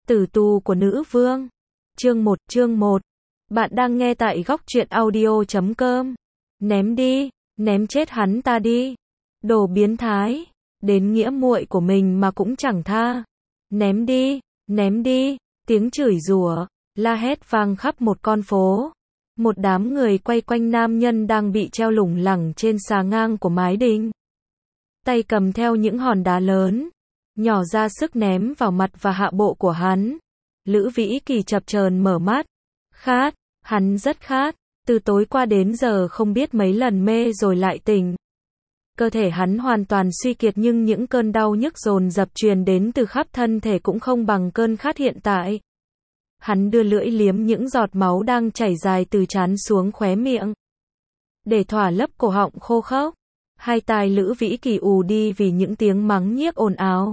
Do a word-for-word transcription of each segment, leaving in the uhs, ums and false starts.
Tử tù của nữ vương. Chương một, chương một. Bạn đang nghe tại góc truyện audio chấm com. Ném đi, ném chết hắn ta đi. Đồ biến thái, đến nghĩa muội của mình mà cũng chẳng tha. Ném đi, ném đi, tiếng chửi rủa, la hét vang khắp một con phố. Một đám người quay quanh nam nhân đang bị treo lủng lẳng trên xà ngang của mái đình. Tay cầm theo những hòn đá lớn, nhỏ ra sức ném vào mặt và hạ bộ của hắn. Lữ Vĩ Kỳ chập chờn mở mắt. Khát, hắn rất khát, từ tối qua đến giờ không biết mấy lần mê rồi lại tỉnh. Cơ thể hắn hoàn toàn suy kiệt nhưng những cơn đau nhức dồn dập truyền đến từ khắp thân thể cũng không bằng cơn khát hiện tại. Hắn đưa lưỡi liếm những giọt máu đang chảy dài từ trán xuống khóe miệng, để thỏa lấp cổ họng khô khốc. Hai tai Lữ Vĩ Kỳ ù đi vì những tiếng mắng nhiếc ồn ào.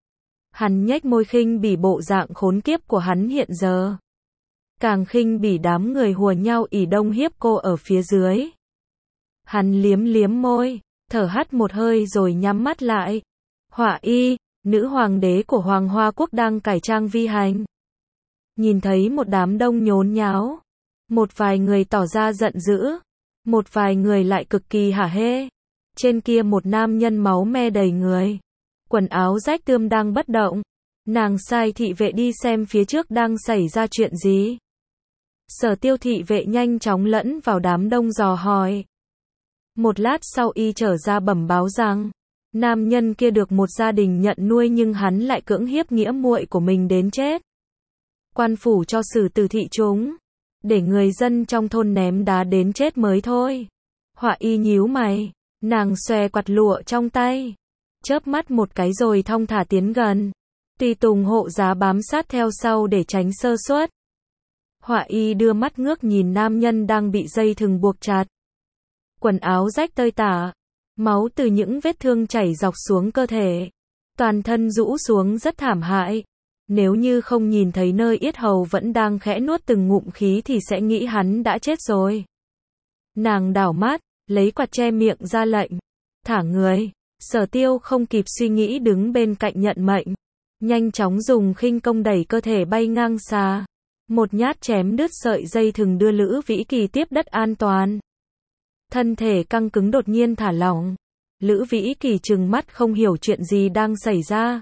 Hắn nhếch môi khinh bỉ bộ dạng khốn kiếp của hắn hiện giờ. Càng khinh bỉ đám người hùa nhau ỉ đông hiếp cô ở phía dưới. Hắn liếm liếm môi, thở hắt một hơi rồi nhắm mắt lại. Họa Y, nữ hoàng đế của Hoàng Hoa Quốc đang cải trang vi hành. Nhìn thấy một đám đông nhốn nháo. Một vài người tỏ ra giận dữ. Một vài người lại cực kỳ hả hê. Trên kia một nam nhân máu me đầy người. Quần áo rách tươm đang bất động. Nàng sai thị vệ đi xem phía trước đang xảy ra chuyện gì. Sở Tiêu thị vệ nhanh chóng lẫn vào đám đông dò hỏi. Một lát sau y trở ra bẩm báo rằng, nam nhân kia được một gia đình nhận nuôi nhưng hắn lại cưỡng hiếp nghĩa muội của mình đến chết. Quan phủ cho xử tử thị chúng, để người dân trong thôn ném đá đến chết mới thôi. Họa Y nhíu mày, nàng xòe quạt lụa trong tay, chớp mắt một cái rồi thong thả tiến gần. Tùy tùng hộ giá bám sát theo sau để tránh sơ suất. Họa Y đưa mắt ngước nhìn nam nhân đang bị dây thừng buộc chặt. Quần áo rách tơi tả, máu từ những vết thương chảy dọc xuống cơ thể. Toàn thân rũ xuống rất thảm hại. Nếu như không nhìn thấy nơi yết hầu vẫn đang khẽ nuốt từng ngụm khí thì sẽ nghĩ hắn đã chết rồi. Nàng đảo mắt, lấy quạt che miệng ra lệnh. Thả người. Sở Tiêu không kịp suy nghĩ đứng bên cạnh nhận mệnh. Nhanh chóng dùng khinh công đẩy cơ thể bay ngang xa. Một nhát chém đứt sợi dây thừng đưa Lữ Vĩ Kỳ tiếp đất an toàn. Thân thể căng cứng đột nhiên thả lỏng. Lữ Vĩ Kỳ trừng mắt không hiểu chuyện gì đang xảy ra.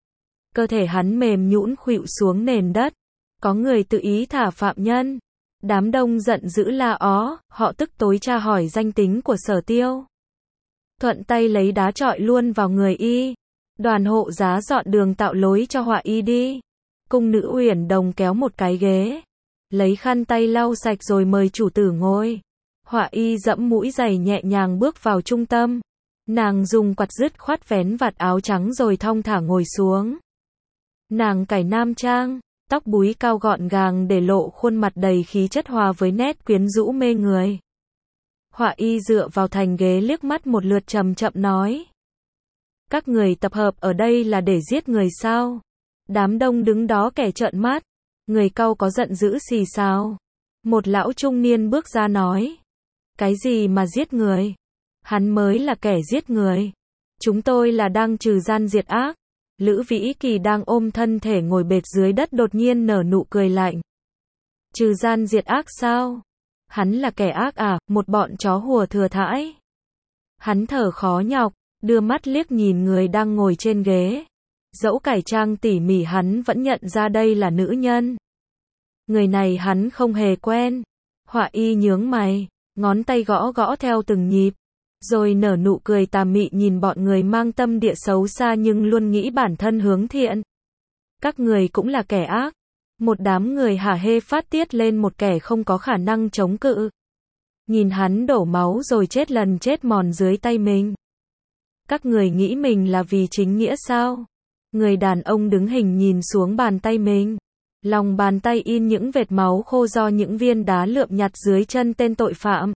Cơ thể hắn mềm nhũn khuỵu xuống nền đất. Có người tự ý thả phạm nhân. Đám đông giận dữ la ó, họ tức tối tra hỏi danh tính của Sở Tiêu. Thuận tay lấy đá chọi luôn vào người y. Đoàn hộ giá dọn đường tạo lối cho Họa Y đi. Cung nữ Uyển Đồng kéo một cái ghế, lấy khăn tay lau sạch rồi mời chủ tử ngồi. Họa Y dẫm mũi giày nhẹ nhàng bước vào trung tâm. Nàng dùng quạt dứt khoát vén vạt áo trắng rồi thong thả ngồi xuống. Nàng cải nam trang, tóc búi cao gọn gàng để lộ khuôn mặt đầy khí chất hòa với nét quyến rũ mê người. Họa Y dựa vào thành ghế liếc mắt một lượt chậm chậm nói. Các người tập hợp ở đây là để giết người sao? Đám đông đứng đó kẻ trợn mắt. Người cau có giận dữ xì xào. Một lão trung niên bước ra nói. Cái gì mà giết người? Hắn mới là kẻ giết người. Chúng tôi là đang trừ gian diệt ác. Lữ Vĩ Kỳ đang ôm thân thể ngồi bệt dưới đất đột nhiên nở nụ cười lạnh. Trừ gian diệt ác sao? Hắn là kẻ ác à, một bọn chó hùa thừa thãi. Hắn thở khó nhọc, đưa mắt liếc nhìn người đang ngồi trên ghế. Dẫu cải trang tỉ mỉ hắn vẫn nhận ra đây là nữ nhân. Người này hắn không hề quen. Họa Y nhướng mày, ngón tay gõ gõ theo từng nhịp, rồi nở nụ cười tà mị nhìn bọn người mang tâm địa xấu xa nhưng luôn nghĩ bản thân hướng thiện. Các người cũng là kẻ ác. Một đám người hả hê phát tiết lên một kẻ không có khả năng chống cự. Nhìn hắn đổ máu rồi chết lần chết mòn dưới tay mình. Các người nghĩ mình là vì chính nghĩa sao? Người đàn ông đứng hình nhìn xuống bàn tay mình. Lòng bàn tay in những vệt máu khô do những viên đá lượm nhặt dưới chân tên tội phạm.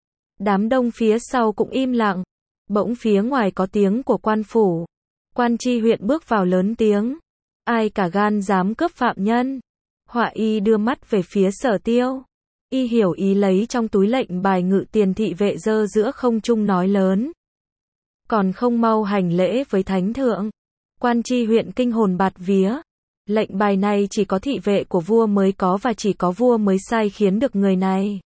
Đám đông phía sau cũng im lặng. Bỗng phía ngoài có tiếng của quan phủ. Quan tri huyện bước vào lớn tiếng. Ai cả gan dám cướp phạm nhân? Họa Y đưa mắt về phía Sở Tiêu. Y hiểu ý lấy trong túi lệnh bài ngự tiền thị vệ giơ giữa không trung nói lớn. Còn không mau hành lễ với thánh thượng. Quan tri huyện kinh hồn bạt vía. Lệnh bài này chỉ có thị vệ của vua mới có và chỉ có vua mới sai khiến được người này.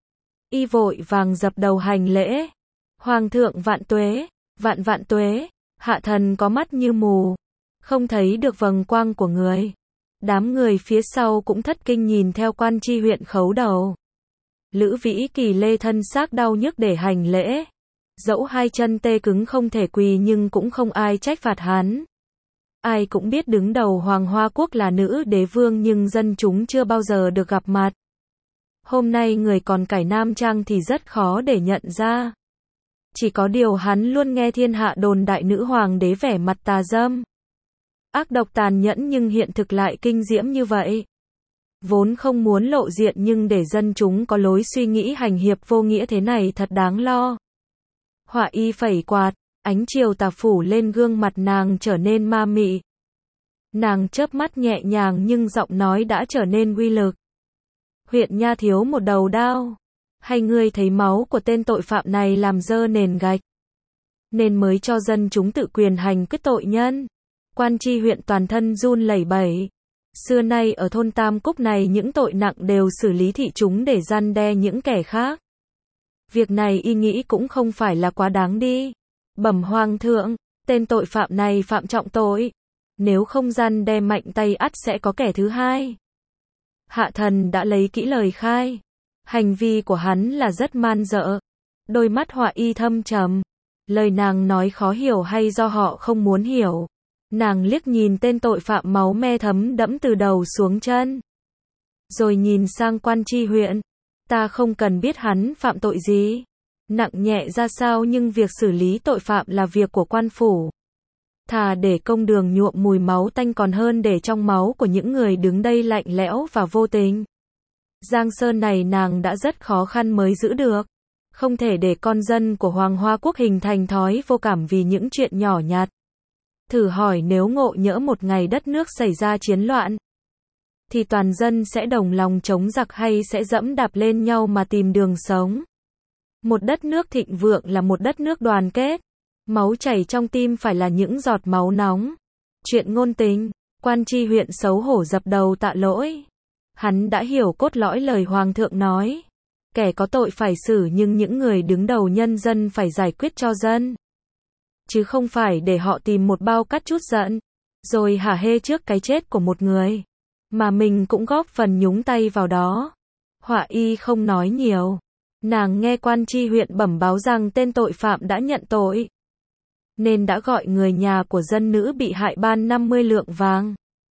Y vội vàng dập đầu hành lễ. Hoàng thượng vạn tuế, vạn vạn tuế, hạ thần có mắt như mù, không thấy được vầng quang của người. Đám người phía sau cũng thất kinh nhìn theo Quan Tri Huyện khấu đầu. Lữ Vĩ Kỳ lê thân xác đau nhức để hành lễ. Dẫu hai chân tê cứng không thể quỳ nhưng cũng không ai trách phạt hắn. Ai cũng biết đứng đầu Hoàng Hoa Quốc là nữ đế vương nhưng dân chúng chưa bao giờ được gặp mặt. Hôm nay người còn cải nam trang thì rất khó để nhận ra. Chỉ có điều hắn luôn nghe thiên hạ đồn đại nữ hoàng đế vẻ mặt tà dâm. Ác độc tàn nhẫn nhưng hiện thực lại kinh diễm như vậy. Vốn không muốn lộ diện nhưng để dân chúng có lối suy nghĩ hành hiệp vô nghĩa thế này thật đáng lo. Họa y phẩy quạt, ánh chiều tà phủ lên gương mặt nàng trở nên ma mị. Nàng chớp mắt nhẹ nhàng nhưng giọng nói đã trở nên uy lực. Huyện nha thiếu một đầu đao. Hay ngươi thấy máu của tên tội phạm này làm dơ nền gạch, nên mới cho dân chúng tự quyền hành quyết tội nhân. Quan Tri Huyện toàn thân run lẩy bẩy. Xưa nay ở thôn Tam Cúc này những tội nặng đều xử lý thị chúng để răn đe những kẻ khác. Việc này y nghĩ cũng không phải là quá đáng đi. Bẩm hoàng thượng, tên tội phạm này phạm trọng tội. Nếu không răn đe mạnh tay ắt sẽ có kẻ thứ hai. Hạ thần đã lấy kỹ lời khai. Hành vi của hắn là rất man dợ. Đôi mắt họa y thâm trầm. Lời nàng nói khó hiểu hay do họ không muốn hiểu. Nàng liếc nhìn tên tội phạm máu me thấm đẫm từ đầu xuống chân. Rồi nhìn sang Quan Tri Huyện. Ta không cần biết hắn phạm tội gì, nặng nhẹ ra sao nhưng việc xử lý tội phạm là việc của quan phủ. Thà để công đường nhuộm mùi máu tanh còn hơn để trong máu của những người đứng đây lạnh lẽo và vô tình. Giang Sơn này nàng đã rất khó khăn mới giữ được. Không thể để con dân của Hoàng Hoa Quốc hình thành thói vô cảm vì những chuyện nhỏ nhặt. Thử hỏi nếu ngộ nhỡ một ngày đất nước xảy ra chiến loạn, thì toàn dân sẽ đồng lòng chống giặc hay sẽ dẫm đạp lên nhau mà tìm đường sống. Một đất nước thịnh vượng là một đất nước đoàn kết. Máu chảy trong tim phải là những giọt máu nóng. Chuyện ngôn tình, Quan Tri Huyện xấu hổ dập đầu tạ lỗi. Hắn đã hiểu cốt lõi lời Hoàng thượng nói. Kẻ có tội phải xử nhưng những người đứng đầu nhân dân phải giải quyết cho dân. Chứ không phải để họ tìm một bao cát chút giận, rồi hả hê trước cái chết của một người. Mà mình cũng góp phần nhúng tay vào đó. Họa y không nói nhiều. Nàng nghe Quan Tri Huyện bẩm báo rằng tên tội phạm đã nhận tội, nên đã gọi người nhà của dân nữ bị hại ban năm mươi lượng vàng.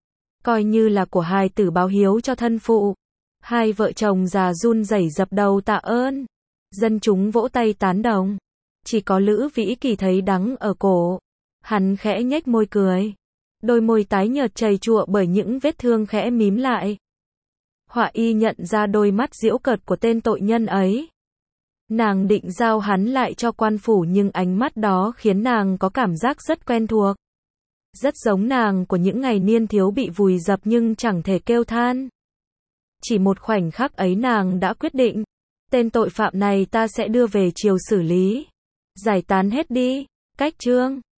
Coi như là của hài tử báo hiếu cho thân phụ. Hai vợ chồng già run rẩy dập đầu tạ ơn. Dân chúng vỗ tay tán đồng. Chỉ có Lữ Vĩ Kỳ thấy đắng ở cổ. Hắn khẽ nhếch môi cười. Đôi môi tái nhợt chảy chụa bởi những vết thương khẽ mím lại. Họa y nhận ra đôi mắt giễu cợt của tên tội nhân ấy. Nàng định giao hắn lại cho quan phủ nhưng ánh mắt đó khiến nàng có cảm giác rất quen thuộc. Rất giống nàng của những ngày niên thiếu bị vùi dập nhưng chẳng thể kêu than. Chỉ một khoảnh khắc ấy nàng đã quyết định. Tên tội phạm này ta sẽ đưa về triều xử lý. Giải tán hết đi. Cách chương